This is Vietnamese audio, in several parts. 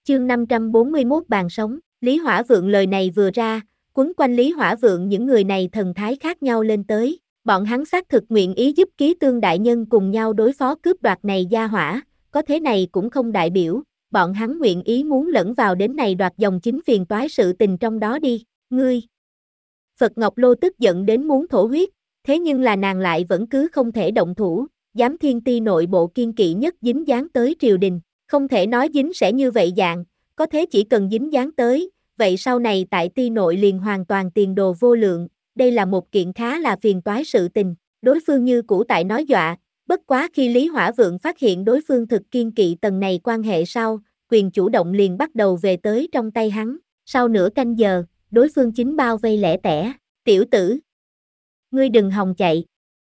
Chương 541 bàn sống, Lý Hỏa Vượng lời này vừa ra, quấn quanh Lý Hỏa Vượng những người này thần thái khác nhau lên tới, bọn hắn xác thực nguyện ý giúp Ký Tương đại nhân cùng nhau đối phó cướp đoạt này gia hỏa, có thế này cũng không đại biểu, bọn hắn nguyện ý muốn lẫn vào đến này đoạt dòng chính phiền toái sự tình trong đó đi, ngươi. Phật Ngọc Lô tức giận đến muốn thổ huyết, thế nhưng là nàng lại vẫn cứ không thể động thủ, Giám Thiên Ti nội bộ kiên kỵ nhất dính dáng tới triều đình, không thể nói dính sẽ như vậy dạng, có thế chỉ cần dính dáng tới, vậy sau này tại Ti nội liền hoàn toàn tiền đồ vô lượng, đây là một kiện khá là phiền toái sự tình, đối phương như cũ tại nói dọa, bất quá khi Lý Hỏa Vượng phát hiện đối phương thực kiên kỵ tầng này quan hệ sau, quyền chủ động liền bắt đầu về tới trong tay hắn, sau nửa canh giờ, đối phương chính bao vây lẻ tẻ, tiểu tử. Ngươi đừng hòng chạy.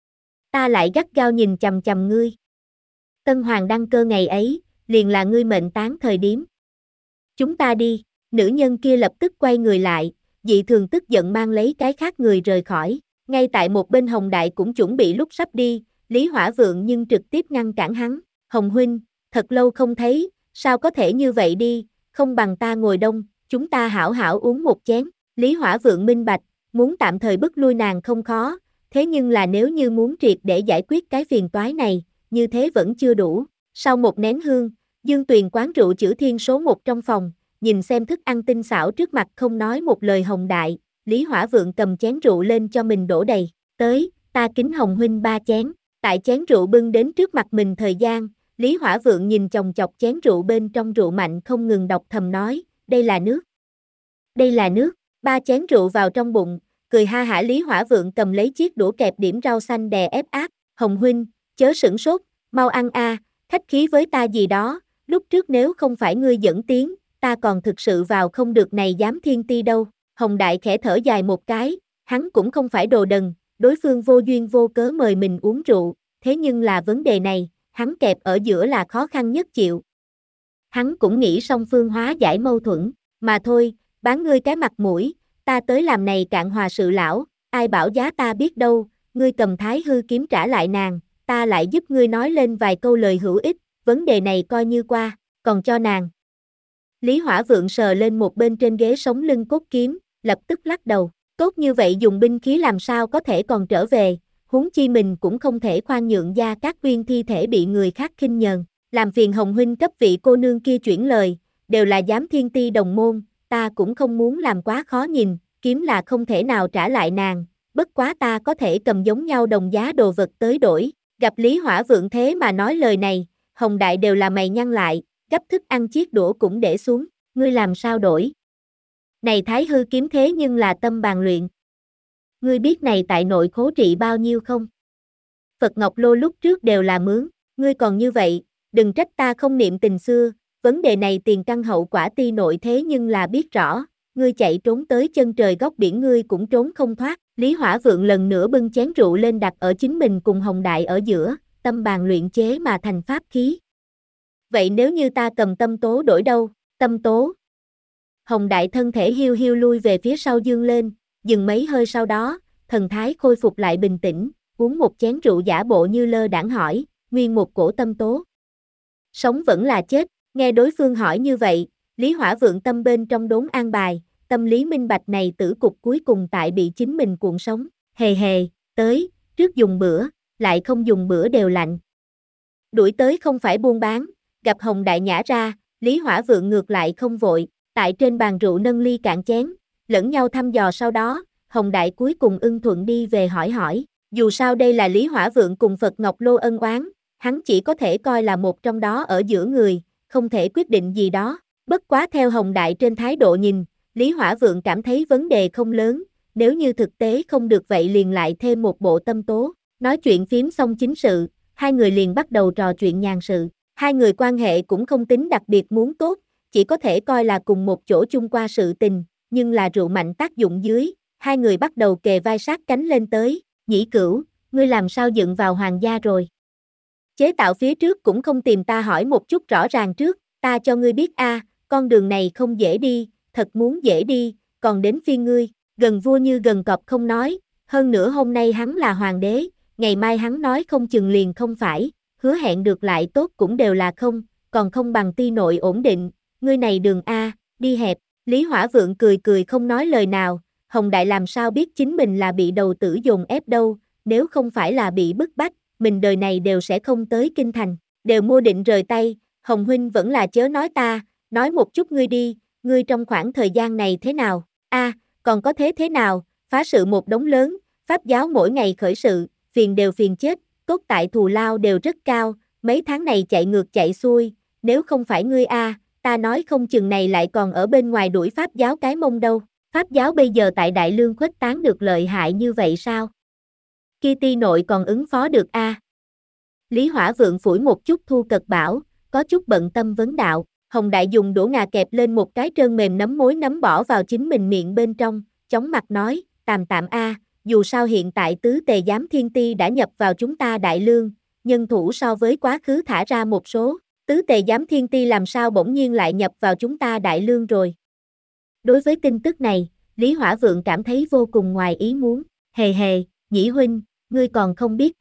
Ta lại gắt gao nhìn chằm chằm ngươi. Tân Hoàng đăng cơ ngày ấy, liền là ngươi mệnh táng thời điểm. Chúng ta đi, nữ nhân kia lập tức quay người lại, dị thường tức giận mang lấy cái khác người rời khỏi, ngay tại một bên Hồng Đại cũng chuẩn bị lúc sắp đi, Lý Hỏa Vượng nhưng trực tiếp ngăn cản hắn, Hồng huynh, thật lâu không thấy, sao có thể như vậy đi, không bằng ta ngồi đông, chúng ta hảo hảo uống một chén, Lý Hỏa Vượng minh bạch, muốn tạm thời bức lui nàng không khó, thế nhưng là nếu như muốn triệt để giải quyết cái phiền toái này, như thế vẫn chưa đủ, sau một nén hương, Dương Tuyền quán rượu Chữ Thiên số 1 trong phòng, nhìn xem thức ăn tinh xảo trước mặt không nói một lời Hồng Đại, Lý Hỏa Vượng cầm chén rượu lên cho mình đổ đầy, tới, ta kính Hồng huynh 3 chén, tại chén rượu bưng đến trước mặt mình thời gian, Lý Hỏa Vượng nhìn chòng chọc chén rượu bên trong rượu mạnh không ngừng đọc thầm nói, đây là nước, đây là nước, 3 chén rượu vào trong bụng, cười ha hả Lý Hỏa Vượng cầm lấy chiếc đũa kẹp điểm rau xanh đè ép áp, Hồng huynh, chớ sửng sốt, mau ăn a, khách khí với ta gì đó, lúc trước nếu không phải ngươi dẫn tiếng, ta còn thực sự vào không được này Giám Thiên Ti đâu, Hồng Đại khẽ thở dài một cái, hắn cũng không phải đồ đần, đối phương vô duyên vô cớ mời mình uống rượu, thế nhưng là vấn đề này, hắn kẹp ở giữa là khó khăn nhất chịu. Hắn cũng nghĩ song phương hóa giải mâu thuẫn, mà thôi, bán ngươi cái mặt mũi, ta tới làm này cạn hòa sự lão, ai bảo giá ta biết đâu, ngươi cầm Thái Hư kiếm trả lại nàng, ta lại giúp ngươi nói lên vài câu lời hữu ích, vấn đề này coi như qua, còn cho nàng. Lý Hỏa Vượng sờ lên một bên trên ghế sống lưng cốt kiếm, lập tức lắc đầu, tốt như vậy dùng binh khí làm sao có thể còn trở về, huống chi mình cũng không thể khoan nhượng Gia Cát Uyên thi thể bị người khác khinh nhờn, làm phiền Hồng huynh cấp vị cô nương kia chuyển lời, đều là Giám Thiên Ti đồng môn, ta cũng không muốn làm quá khó nhìn, kiếm là không thể nào trả lại nàng, bất quá ta có thể cầm giống nhau đồng giá đồ vật tới đổi, gặp Lý Hỏa Vượng thế mà nói lời này, Hồng Đại đều là mày nhăn lại, gấp thức ăn chiếc đũa cũng để xuống, ngươi làm sao đổi? Này Thái Hư kiếm thế nhưng là tâm bàn luyện. Ngươi biết này tại nội khố trị bao nhiêu không? Phật Ngọc Lô lúc trước đều là mướn, ngươi còn như vậy, đừng trách ta không niệm tình xưa, vấn đề này tiền căn hậu quả Ti nội thế nhưng là biết rõ, ngươi chạy trốn tới chân trời góc biển ngươi cũng trốn không thoát, Lý Hỏa Vượng lần nữa bưng chén rượu lên đặt ở chính mình cùng Hồng Đại ở giữa, tâm bàn luyện chế mà thành pháp khí. Vậy nếu như ta cầm tâm tố đổi đâu, tâm tố? Hồng Đại thân thể hiu hiu lui về phía sau dương lên, dừng mấy hơi sau đó, thần thái khôi phục lại bình tĩnh, uống một chén rượu giả bộ như lơ đãng hỏi, nguyên một cổ tâm tố. Sống vẫn là chết, nghe đối phương hỏi như vậy, Lý Hỏa Vượng tâm bên trong đốn an bài, tâm lý minh bạch này tử cục cuối cùng tại bị chính mình cuộn sống, hề hề, tới, trước dùng bữa, lại không dùng bữa đều lạnh. Đuổi tới không phải buôn bán, gặp Hồng Đại nhả ra, Lý Hỏa Vượng ngược lại không vội, tại trên bàn rượu nâng ly cạn chén, lẫn nhau thăm dò sau đó, Hồng Đại cuối cùng ưng thuận đi về hỏi, dù sao đây là Lý Hỏa Vượng cùng Phật Ngọc Lô ân oán, hắn chỉ có thể coi là một trong đó ở giữa người, không thể quyết định gì đó, bất quá theo Hồng Đại trên thái độ nhìn, Lý Hỏa Vượng cảm thấy vấn đề không lớn, nếu như thực tế không được vậy liền lại thêm một bộ tâm tố, nói chuyện phím xong chính sự, hai người liền bắt đầu trò chuyện nhàn sự, hai người quan hệ cũng không tính đặc biệt muốn tốt, chỉ có thể coi là cùng một chỗ chung qua sự tình, nhưng là rượu mạnh tác dụng dưới, hai người bắt đầu kề vai sát cánh lên tới, Nhĩ Cửu, ngươi làm sao dựng vào hoàng gia rồi? Chế tạo phía trước cũng không tìm ta hỏi một chút rõ ràng trước, ta cho ngươi biết a, con đường này không dễ đi, thật muốn dễ đi, còn đến phiên ngươi, gần vua như gần cọp không nói, hơn nữa hôm nay hắn là hoàng đế, ngày mai hắn nói không chừng liền không phải, hứa hẹn được lại tốt cũng đều là không, còn không bằng Ti nội ổn định, ngươi này đường A, đi hẹp, Lý Hỏa Vượng cười cười không nói lời nào, Hồng Đại làm sao biết chính mình là bị đầu tử dồn ép đâu, nếu không phải là bị bức bách, mình đời này đều sẽ không tới kinh thành, đều mua định rời tay, Hồng huynh vẫn là chớ nói ta, nói một chút ngươi đi, ngươi trong khoảng thời gian này thế nào, còn có thế nào, phá sự một đống lớn, pháp giáo mỗi ngày khởi sự, phiền đều phiền chết, cốt tại thù lao đều rất cao, mấy tháng này chạy ngược chạy xuôi, nếu không phải ngươi ta nói không chừng này lại còn ở bên ngoài đuổi pháp giáo cái mông đâu, pháp giáo bây giờ tại Đại Lương khuếch tán được lợi hại như vậy sao? Kitty nội còn ứng phó được Lý Hỏa Vượng phủi một chút thu cật bảo, có chút bận tâm vấn đạo, Hồng Đại dùng đũa ngà kẹp lên một cái trơn mềm nấm mối nấm bỏ vào chính mình miệng bên trong, chóng mặt nói, tạm tạm dù sao hiện tại tứ tề giám thiên ti đã nhập vào chúng ta Đại Lương, nhân thủ so với quá khứ thả ra một số, tứ tề giám thiên ti làm sao bỗng nhiên lại nhập vào chúng ta Đại Lương rồi. Đối với tin tức này, Lý Hỏa Vượng cảm thấy vô cùng ngoài ý muốn, hề hề, Nhĩ huynh, ngươi còn không biết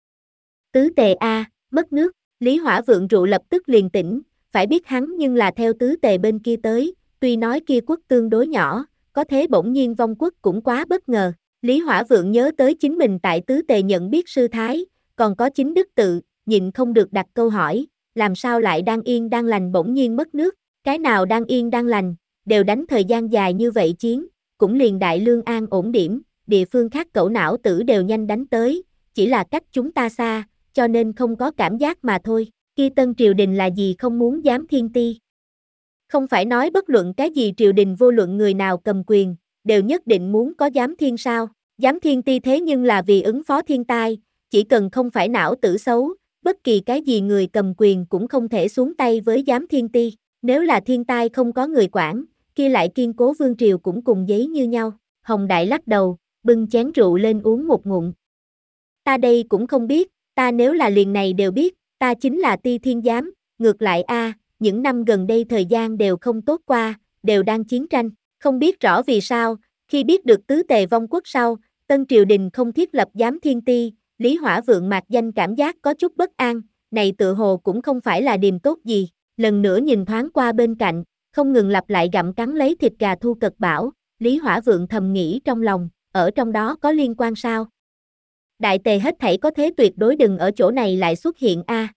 Tứ tề mất nước, Lý Hỏa Vượng rượu lập tức liền tỉnh, phải biết hắn nhưng là theo tứ tề bên kia tới, tuy nói kia quốc tương đối nhỏ, có thế bỗng nhiên vong quốc cũng quá bất ngờ. Lý Hỏa Vượng nhớ tới chính mình tại tứ tề nhận biết sư thái, còn có chính đức tự, nhịn không được đặt câu hỏi, làm sao lại đang yên đang lành bỗng nhiên mất nước, cái nào đang yên đang lành, đều đánh thời gian dài như vậy chiến, cũng liền Đại Lương an ổn điểm, địa phương khác cẩu não tử đều nhanh đánh tới, chỉ là cách chúng ta xa, cho nên không có cảm giác mà thôi. Kia Tân triều đình là gì không muốn giám thiên ti? Không phải nói bất luận cái gì triều đình vô luận người nào cầm quyền, đều nhất định muốn có giám thiên sao? Giám thiên ti thế nhưng là vì ứng phó thiên tai, chỉ cần không phải não tử xấu, bất kỳ cái gì người cầm quyền cũng không thể xuống tay với giám thiên ti. Nếu là thiên tai không có người quản, kia lại kiên cố vương triều cũng cùng giấy như nhau. Hồng Đại lắc đầu, bưng chén rượu lên uống một ngụm. Ta đây cũng không biết, ta nếu là liền này đều biết, ta chính là ti thiên giám, ngược lại những năm gần đây thời gian đều không tốt qua, đều đang chiến tranh, không biết rõ vì sao, khi biết được tứ tề vong quốc sau, Tân triều đình không thiết lập giám thiên ti, Lý Hỏa Vượng mạc danh cảm giác có chút bất an, này tự hồ cũng không phải là điềm tốt gì, lần nữa nhìn thoáng qua bên cạnh, không ngừng lặp lại gặm cắn lấy thịt gà thu cật bảo, Lý Hỏa Vượng thầm nghĩ trong lòng, ở trong đó có liên quan sao? Đại tề hết thảy có thế tuyệt đối đừng ở chỗ này lại xuất hiện